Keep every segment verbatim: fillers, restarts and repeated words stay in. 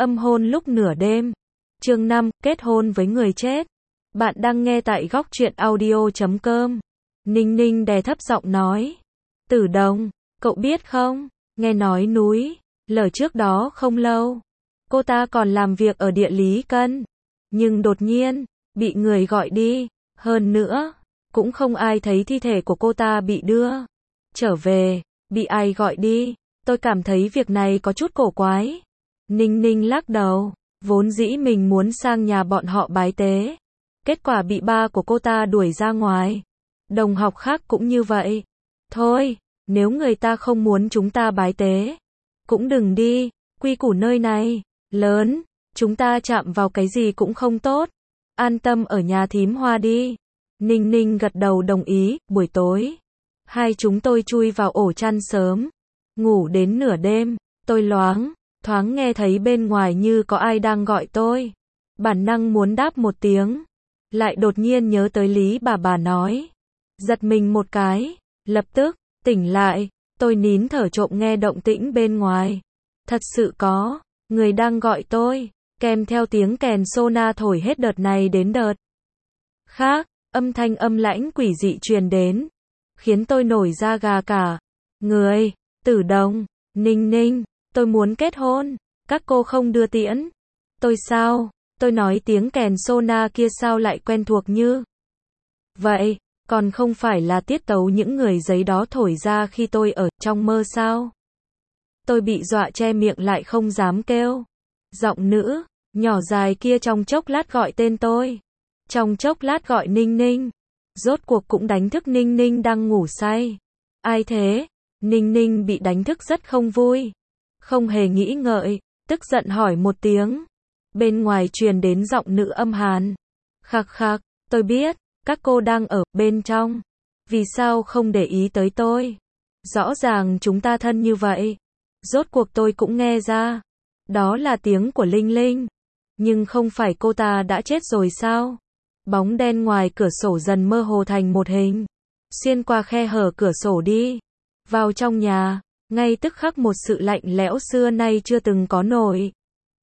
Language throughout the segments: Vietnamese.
Âm hôn lúc nửa đêm. Chương năm, kết hôn với người chết. Bạn đang nghe tại góc truyện audio chấm com. Ninh Ninh đè thấp giọng nói. Tử Đồng, cậu biết không, nghe nói núi lở trước đó không lâu, cô ta còn làm việc ở địa lý cân, nhưng đột nhiên bị người gọi đi, hơn nữa cũng không ai thấy thi thể của cô ta bị đưa trở về, bị ai gọi đi, tôi cảm thấy việc này có chút cổ quái. Ninh Ninh lắc đầu, vốn dĩ mình muốn sang nhà bọn họ bái tế, kết quả bị ba của cô ta đuổi ra ngoài. Đồng học khác cũng như vậy. Thôi, nếu người ta không muốn chúng ta bái tế, cũng đừng đi, quy củ nơi này lớn, chúng ta chạm vào cái gì cũng không tốt. An tâm ở nhà thím Hoa đi. Ninh Ninh gật đầu đồng ý. Buổi tối, hai chúng tôi chui vào ổ chăn sớm, ngủ đến nửa đêm, tôi loáng thoáng nghe thấy bên ngoài như có ai đang gọi tôi. Bản năng muốn đáp một tiếng, lại đột nhiên nhớ tới Lý bà bà nói. Giật mình một cái, lập tức tỉnh lại, tôi nín thở trộm nghe động tĩnh bên ngoài. Thật sự có người đang gọi tôi, kèm theo tiếng kèn sona thổi hết đợt này đến đợt khác, âm thanh âm lãnh quỷ dị truyền đến, khiến tôi nổi da gà cả người. Tử Đồng, Ninh Ninh, tôi muốn kết hôn, các cô không đưa tiễn tôi sao? Tôi nói tiếng kèn sona kia sao lại quen thuộc như vậy, còn không phải là tiết tấu những người giấy đó thổi ra khi tôi ở trong mơ sao? Tôi bị dọa che miệng lại không dám kêu. Giọng nữ nhỏ dài kia trong chốc lát gọi tên tôi, trong chốc lát gọi Ninh Ninh, rốt cuộc cũng đánh thức Ninh Ninh đang ngủ say. Ai thế? Ninh Ninh bị đánh thức rất không vui, không hề nghĩ ngợi, tức giận hỏi một tiếng. Bên ngoài truyền đến giọng nữ âm hàn. Khạc khạc, tôi biết, các cô đang ở bên trong, vì sao không để ý tới tôi? Rõ ràng chúng ta thân như vậy. Rốt cuộc tôi cũng nghe ra, đó là tiếng của Linh Linh. Nhưng không phải cô ta đã chết rồi sao? Bóng đen ngoài cửa sổ dần mơ hồ thành một hình, xuyên qua khe hở cửa sổ đi vào trong nhà, ngay tức khắc một sự lạnh lẽo xưa nay chưa từng có nổi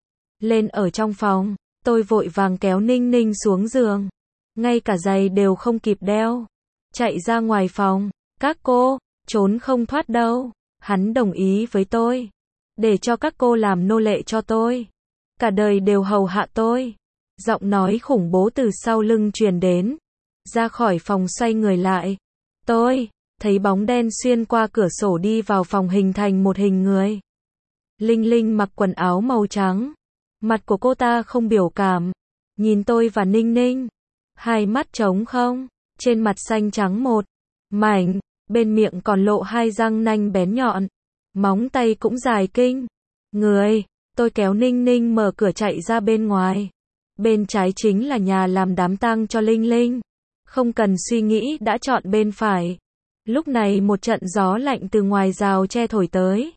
lên ở trong phòng. Tôi vội vàng kéo Ninh Ninh xuống giường, ngay cả giày đều không kịp đeo, chạy ra ngoài phòng. Các cô trốn không thoát đâu. Hắn đồng ý với tôi, để cho các cô làm nô lệ cho tôi, cả đời đều hầu hạ tôi. Giọng nói khủng bố từ sau lưng truyền đến. Ra khỏi phòng xoay người lại, tôi thấy bóng đen xuyên qua cửa sổ đi vào phòng hình thành một hình người. Linh Linh mặc quần áo màu trắng, mặt của cô ta không biểu cảm, nhìn tôi và Ninh Ninh, hai mắt trống không, trên mặt xanh trắng một mảnh, bên miệng còn lộ hai răng nanh bén nhọn, móng tay cũng dài kinh người. Tôi kéo Ninh Ninh mở cửa chạy ra bên ngoài. Bên trái chính là nhà làm đám tang cho Linh Linh. Không cần suy nghĩ đã chọn bên phải. Lúc này một trận gió lạnh từ ngoài rào tre thổi tới,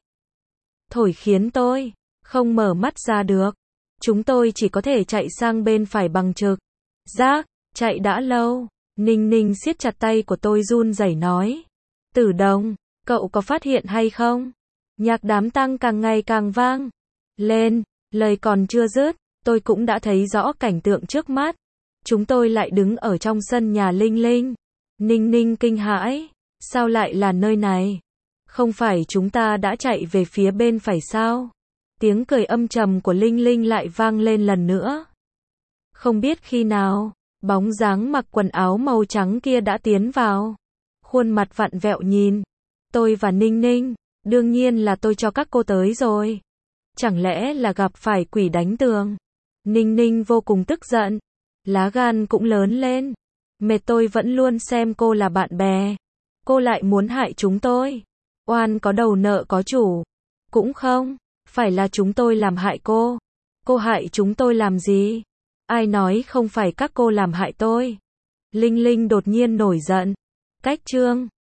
thổi khiến tôi không mở mắt ra được. Chúng tôi chỉ có thể chạy sang bên phải bằng trực giác. Chạy đã lâu, Ninh Ninh siết chặt tay của tôi run rẩy nói. Tử Đồng, cậu có phát hiện hay không? Nhạc đám tang càng ngày càng vang lên, lời còn chưa dứt, tôi cũng đã thấy rõ cảnh tượng trước mắt. Chúng tôi lại đứng ở trong sân nhà Linh Linh. Ninh Ninh kinh hãi, sao lại là nơi này? Không phải chúng ta đã chạy về phía bên phải sao? Tiếng cười âm trầm của Linh Linh lại vang lên lần nữa. Không biết khi nào, bóng dáng mặc quần áo màu trắng kia đã tiến vào. Khuôn mặt vặn vẹo nhìn tôi và Ninh Ninh. Đương nhiên là tôi cho các cô tới rồi. Chẳng lẽ là gặp phải quỷ đánh tường? Ninh Ninh vô cùng tức giận, lá gan cũng lớn lên. Mệt, tôi vẫn luôn xem cô là bạn bè, cô lại muốn hại chúng tôi. Oan có đầu nợ có chủ. Cũng không phải là chúng tôi làm hại cô. Cô hại chúng tôi làm gì? Ai nói không phải các cô làm hại tôi? Linh Linh đột nhiên nổi giận. Cách chương